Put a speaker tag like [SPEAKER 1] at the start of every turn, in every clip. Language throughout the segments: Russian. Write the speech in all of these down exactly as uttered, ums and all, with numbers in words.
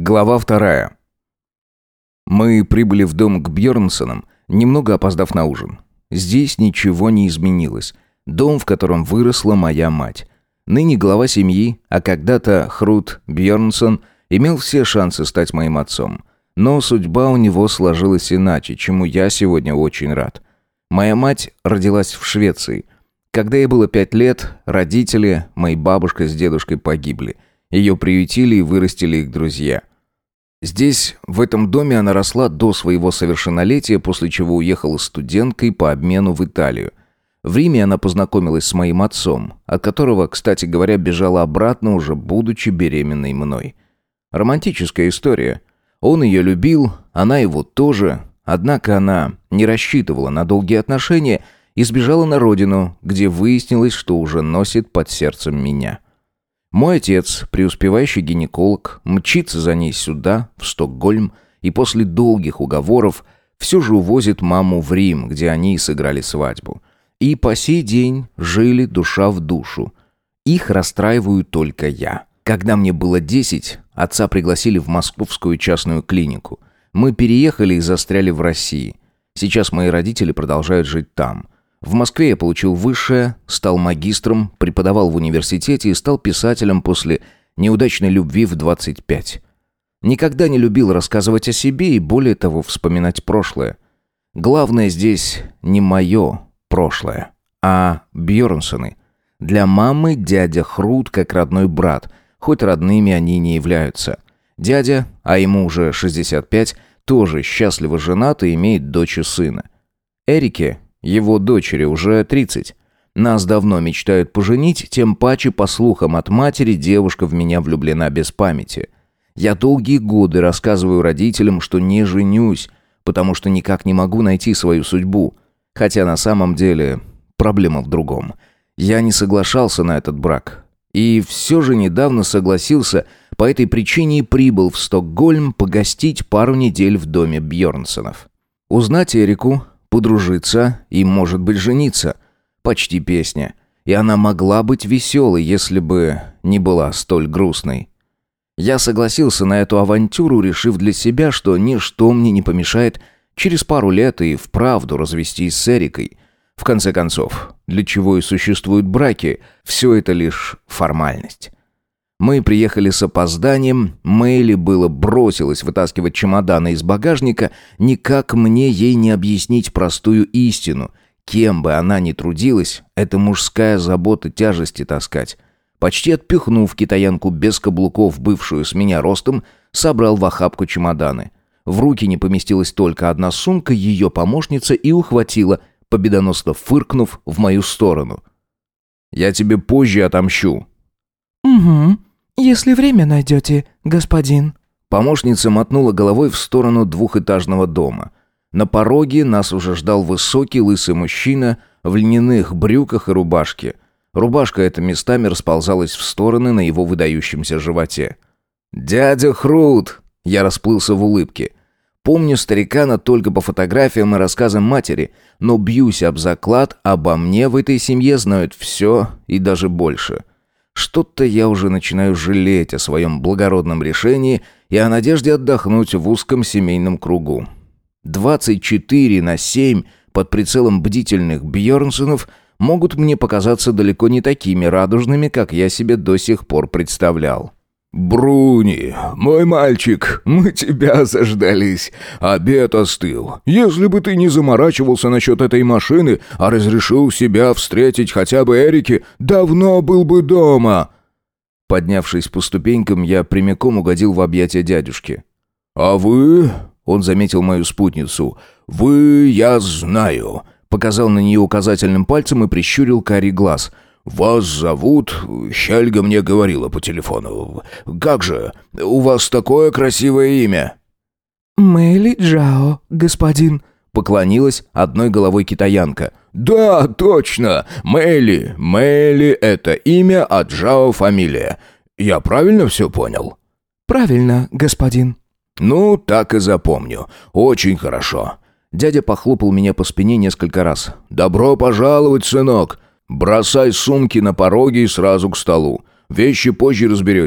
[SPEAKER 1] Глава вторая. Мы прибыли в дом к Бьернсонам, немного опоздав на ужин. Здесь ничего не изменилось. Дом, в котором выросла моя мать. Ныне глава семьи, а когда-то Хрут Бьернсон, имел все шансы стать моим отцом. Но судьба у него сложилась иначе, чему я сегодня очень рад. Моя мать родилась в Швеции. Когда ей было пять лет, родители, мои бабушка с дедушкой погибли. Ее приютили и вырастили их друзья. Здесь, в этом доме, она росла до своего совершеннолетия, после чего уехала студенткой по обмену в Италию. В Риме она познакомилась с моим отцом, от которого, кстати говоря, бежала обратно, уже будучи беременной мной. Романтическая история. Он ее любил, она его тоже, однако она не рассчитывала на долгие отношения и сбежала на родину, где выяснилось, что уже носит под сердцем меня. Мой отец, преуспевающий гинеколог, мчится за ней сюда, в Стокгольм, и после долгих уговоров все же увозит маму в Рим, где они и сыграли свадьбу. И по сей день жили душа в душу. Их расстраиваю только я. Когда мне было десять, отца пригласили в московскую частную клинику. Мы переехали и застряли в России. Сейчас мои родители продолжают жить там. В Москве я получил высшее, стал магистром, преподавал в университете и стал писателем после неудачной любви в двадцать пять. Никогда не любил рассказывать о себе и, более того, вспоминать прошлое. Главное здесь не мое прошлое, а Бьернсоны. Для мамы дядя Хрут как родной брат, хоть родными они не являются. Дядя, а ему уже шестьдесят пять, тоже счастливо женат и имеет дочь и сына. Эрике, его дочери, уже тридцать. Нас давно мечтают поженить, тем паче, по слухам от матери, девушка в меня влюблена без памяти. Я долгие годы рассказываю родителям, что не женюсь, потому что никак не могу найти свою судьбу. Хотя на самом деле проблема в другом. Я не соглашался на этот брак. И все же недавно согласился, по этой причине и прибыл в Стокгольм погостить пару недель в доме Бьернсонов. Узнать Эрику, подружиться и, может быть, жениться. Почти песня. И она могла быть веселой, если бы не была столь грустной. Я согласился на эту авантюру, решив для себя, что ничто мне не помешает через пару лет и вправду развестись с Эрикой. В конце концов, для чего и существуют браки, все это лишь формальность. Мы приехали с опозданием, Мэйли было бросилась вытаскивать чемоданы из багажника, никак мне ей не объяснить простую истину. Кем бы она ни трудилась, это мужская забота тяжести таскать. Почти отпихнув китаянку без каблуков, бывшую с меня ростом, собрал в охапку чемоданы. В руки не поместилась только одна сумка, ее помощница и ухватила, победоносно фыркнув в мою сторону. «Я тебе позже отомщу».
[SPEAKER 2] «Угу, если время найдете, господин».
[SPEAKER 1] Помощница мотнула головой в сторону двухэтажного дома. На пороге нас уже ждал высокий лысый мужчина в льняных брюках и рубашке. Рубашка эта местами расползалась в стороны на его выдающемся животе. «Дядя Хрут!» Я расплылся в улыбке. Помню старикана только по фотографиям и рассказам матери, но бьюсь об заклад, обо мне в этой семье знают все и даже больше. Что-то я уже начинаю жалеть о своем благородном решении и о надежде отдохнуть в узком семейном кругу. двадцать четыре на семь под прицелом бдительных Бьернсонов могут мне показаться далеко не такими радужными, как я себе до сих пор представлял.
[SPEAKER 3] «Бруни, мой мальчик, мы тебя заждались. Обед остыл. Если бы ты не заморачивался насчет этой машины, а разрешил себя встретить хотя бы Эрике, давно был бы дома».
[SPEAKER 1] Поднявшись по ступенькам, я прямиком угодил в объятия дядюшки.
[SPEAKER 3] «А вы...» — он заметил мою спутницу. «Вы, я знаю», — показал на нее указательным пальцем и прищурил карий глаз. «Вас зовут... Хельга мне говорила по телефону. Как же? У вас такое красивое имя?»
[SPEAKER 2] «Мэйли Джао, господин»,
[SPEAKER 1] — поклонилась одной головой китаянка.
[SPEAKER 3] «Да, точно! Мэйли. Мэйли — это имя, а Джао — фамилия. Я правильно все понял?»
[SPEAKER 2] «Правильно, господин».
[SPEAKER 3] «Ну, так и запомню. Очень хорошо».
[SPEAKER 1] Дядя похлопал меня по спине несколько раз.
[SPEAKER 3] «Добро пожаловать, сынок. Бросай сумки на пороге и сразу к столу. Вещи позже разберете.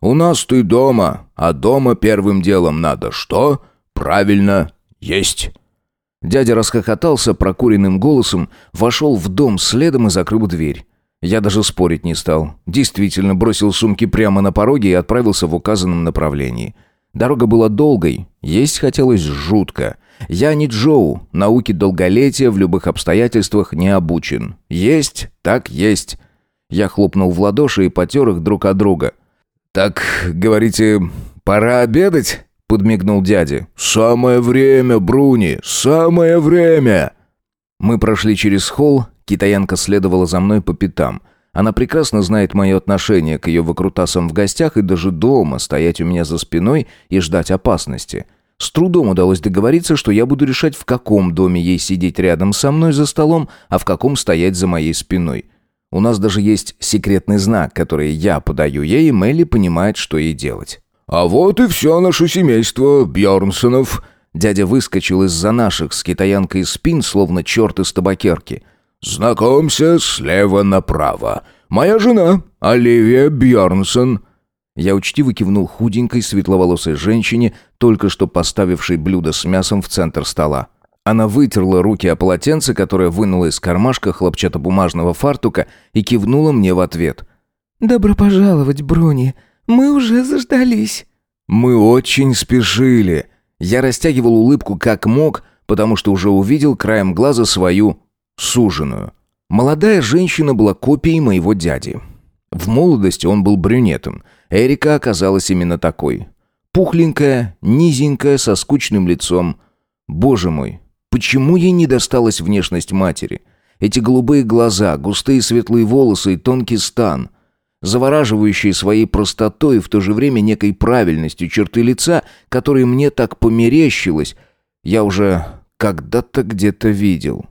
[SPEAKER 3] У нас ты дома, а дома первым делом надо что? Правильно, есть».
[SPEAKER 1] Дядя расхохотался прокуренным голосом, вошел в дом следом и закрыл дверь. Я даже спорить не стал. Действительно, бросил сумки прямо на пороге и отправился в указанном направлении. Дорога была долгой, есть хотелось жутко. Я не Джоу, науке долголетия в любых обстоятельствах не обучен. Есть, так есть. Я хлопнул в ладоши и потер их друг от друга. «Так, говорите, пора обедать?» — подмигнул дядя.
[SPEAKER 3] «Самое время, Бруни, самое время!»
[SPEAKER 1] Мы прошли через холл, китаянка следовала за мной по пятам. Она прекрасно знает мое отношение к ее выкрутасам в гостях и даже дома стоять у меня за спиной и ждать опасности. С трудом удалось договориться, что я буду решать, в каком доме ей сидеть рядом со мной за столом, а в каком стоять за моей спиной. У нас даже есть секретный знак, который я подаю ей, и Мелли понимает, что ей делать.
[SPEAKER 3] «А вот и все наше семейство Бьернсонов».
[SPEAKER 1] Дядя выскочил из-за наших с китаянкой спин, словно черт из табакерки.
[SPEAKER 3] «Знакомься, слева направо. Моя жена, Оливия Бьернсон».
[SPEAKER 1] Я учтиво кивнул худенькой, светловолосой женщине, только что поставившей блюдо с мясом в центр стола. Она вытерла руки о полотенце, которое вынула из кармашка хлопчатобумажного фартука, и кивнула мне в ответ.
[SPEAKER 2] «Добро пожаловать, Бруни. Мы уже заждались».
[SPEAKER 1] «Мы очень спешили». Я растягивал улыбку как мог, потому что уже увидел краем глаза свою суженую. Молодая женщина была копией моего дяди. В молодости он был брюнетом. Эрика оказалась именно такой. Пухленькая, низенькая, со скучным лицом. Боже мой, почему ей не досталась внешность матери? Эти голубые глаза, густые светлые волосы и тонкий стан. Завораживающие своей простотой и в то же время некой правильностью черты лица, которые мне так померещилось, я уже когда-то где-то видел.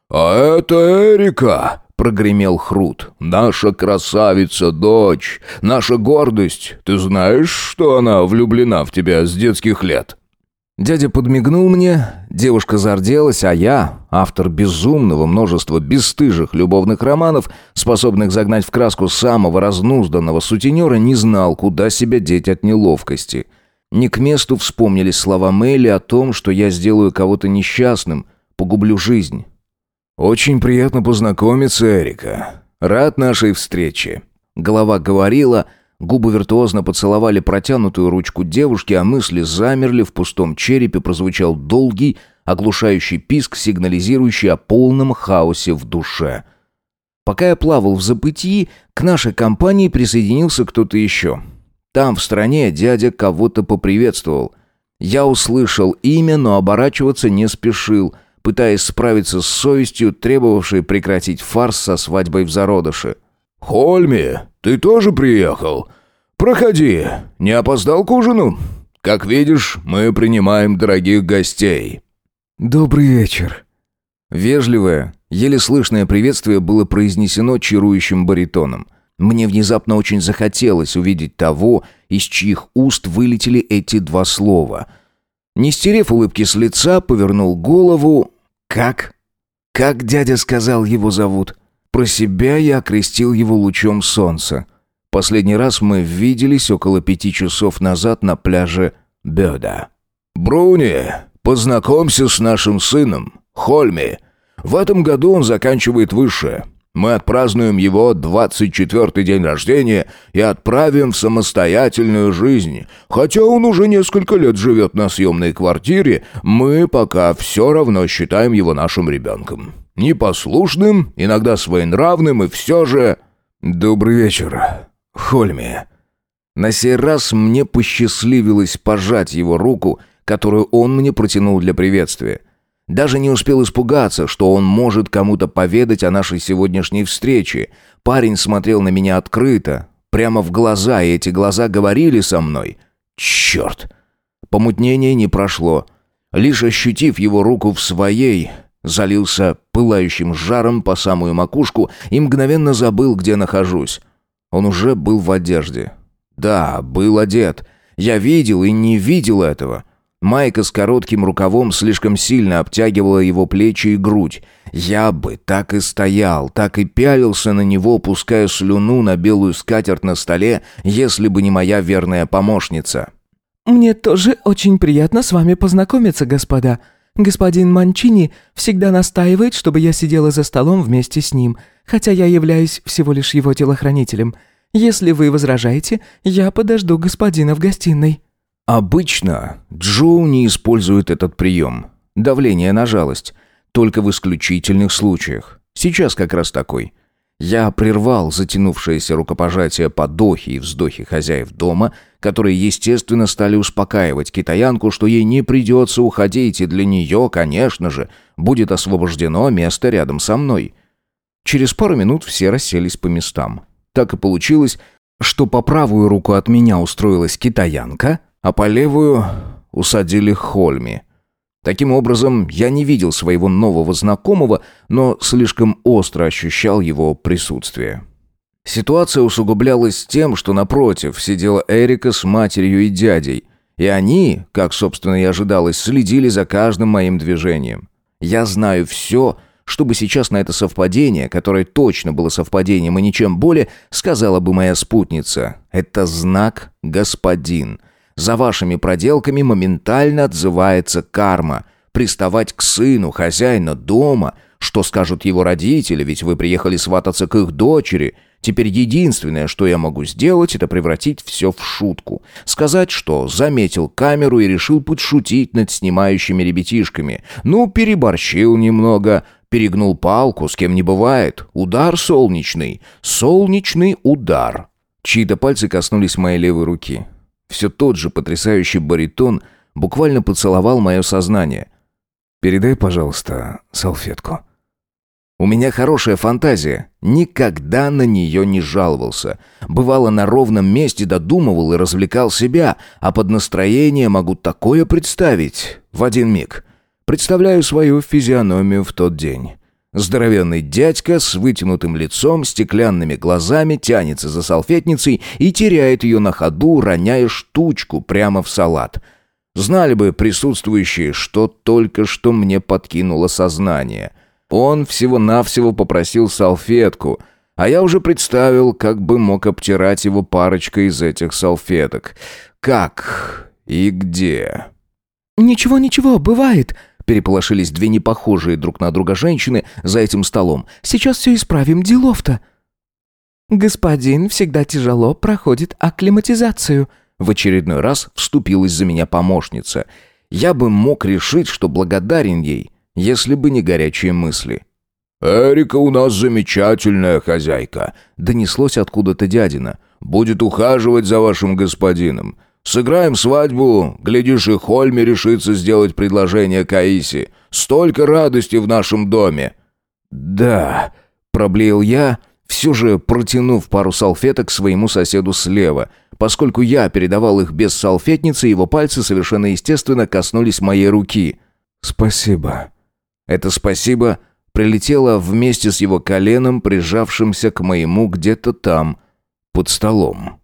[SPEAKER 3] «А это Эрика!» — прогремел Хрут. «Наша красавица-дочь, наша гордость. Ты знаешь, что она влюблена в тебя с детских лет?»
[SPEAKER 1] Дядя подмигнул мне, девушка зарделась, а я, автор безумного множества бесстыжих любовных романов, способных загнать в краску самого разнузданного сутенера, не знал, куда себя деть от неловкости. Не к месту вспомнились слова Мелли о том, что я сделаю кого-то несчастным, погублю жизнь. «Очень приятно познакомиться, Эрика. Рад нашей встрече». Голова говорила, губы виртуозно поцеловали протянутую ручку девушки, а мысли замерли, в пустом черепе прозвучал долгий, оглушающий писк, сигнализирующий о полном хаосе в душе. Пока я плавал в забытии, к нашей компании присоединился кто-то еще. Там, в стране, дядя кого-то поприветствовал. Я услышал имя, но оборачиваться не спешил, пытаясь справиться с совестью, требовавшей прекратить фарс со свадьбой в зародыше.
[SPEAKER 3] «Хольми, ты тоже приехал? Проходи, не опоздал к ужину? Как видишь, мы принимаем дорогих гостей».
[SPEAKER 1] «Добрый вечер». Вежливое, еле слышное приветствие было произнесено чарующим баритоном. Мне внезапно очень захотелось увидеть того, из чьих уст вылетели эти два слова. Не стерев улыбки с лица, повернул голову. «Как? Как дядя сказал, его зовут?» Про себя я окрестил его лучом солнца. Последний раз мы виделись около пяти часов назад на пляже Бёда.
[SPEAKER 3] «Бруни, познакомься с нашим сыном, Хольми. В этом году он заканчивает высшее. Мы отпразднуем его двадцать четвёртый день рождения и отправим в самостоятельную жизнь. Хотя он уже несколько лет живет на съемной квартире, мы пока все равно считаем его нашим ребенком. Непослушным, иногда своенравным и все же...»
[SPEAKER 1] «Добрый вечер, Хольми». На сей раз мне посчастливилось пожать его руку, которую он мне протянул для приветствия. Даже не успел испугаться, что он может кому-то поведать о нашей сегодняшней встрече. Парень смотрел на меня открыто, прямо в глаза, и эти глаза говорили со мной. Черт! Помутнение не прошло. Лишь ощутив его руку в своей, залился пылающим жаром по самую макушку и мгновенно забыл, где нахожусь. Он уже был в одежде. Да, был одет. Я видел и не видел этого. Майка с коротким рукавом слишком сильно обтягивала его плечи и грудь. Я бы так и стоял, так и пялился на него, пуская слюну на белую скатерть на столе, если бы не моя верная помощница.
[SPEAKER 2] «Мне тоже очень приятно с вами познакомиться, господа. Господин Манчини всегда настаивает, чтобы я сидела за столом вместе с ним, хотя я являюсь всего лишь его телохранителем. Если вы возражаете, я подожду господина в гостиной».
[SPEAKER 1] Обычно Джоу не использует этот прием. Давление на жалость. Только в исключительных случаях. Сейчас как раз такой. Я прервал затянувшееся рукопожатие подохи и вздохи хозяев дома, которые, естественно, стали успокаивать китаянку, что ей не придется уходить, и для нее, конечно же, будет освобождено место рядом со мной. Через пару минут все расселись по местам. Так и получилось, что по правую руку от меня устроилась китаянка, а по левую усадили Хольми. Таким образом, я не видел своего нового знакомого, но слишком остро ощущал его присутствие. Ситуация усугублялась тем, что напротив сидела Эрика с матерью и дядей, и они, как, собственно, и ожидалось, следили за каждым моим движением. Я знаю все, чтобы сейчас на это совпадение, которое точно было совпадением и ничем более, сказала бы моя спутница. Это знак, господин. За вашими проделками моментально отзывается карма. Приставать к сыну хозяина дома, что скажут его родители, ведь вы приехали свататься к их дочери. Теперь единственное, что я могу сделать, это превратить все в шутку. Сказать, что заметил камеру и решил подшутить над снимающими ребятишками. Ну, переборщил немного, перегнул палку, с кем не бывает. Удар солнечный. Солнечный удар. Чьи-то пальцы коснулись моей левой руки. Все тот же потрясающий баритон буквально поцеловал мое сознание. «Передай, пожалуйста, салфетку». У меня хорошая фантазия. Никогда на нее не жаловался. Бывало, на ровном месте додумывал и развлекал себя, а под настроение могу такое представить в один миг. Представляю свою физиономию в тот день. Здоровенный дядька с вытянутым лицом, стеклянными глазами тянется за салфетницей и теряет ее на ходу, роняя штучку прямо в салат. Знали бы присутствующие, что только что мне подкинуло сознание. Он всего-навсего попросил салфетку, а я уже представил, как бы мог обтирать его парочкой из этих салфеток. Как и где?
[SPEAKER 2] «Ничего-ничего, бывает», — переполошились две непохожие друг на друга женщины за этим столом. «Сейчас все исправим, делов-то». «Господин всегда тяжело проходит акклиматизацию», —
[SPEAKER 1] в очередной раз вступилась за меня помощница. Я бы мог решить, что благодарен ей, если бы не горячие мысли. «Эрика у нас замечательная хозяйка», — донеслось откуда-то дядина. «Будет ухаживать за вашим господином. Сыграем свадьбу, глядишь, и Хольми решится сделать предложение Каиси. Столько радости в нашем доме». «Да», — проблеял я, все же протянув пару салфеток своему соседу слева. Поскольку я передавал их без салфетницы, его пальцы совершенно естественно коснулись моей руки. «Спасибо». Это «спасибо» прилетело вместе с его коленом, прижавшимся к моему где-то там, под столом.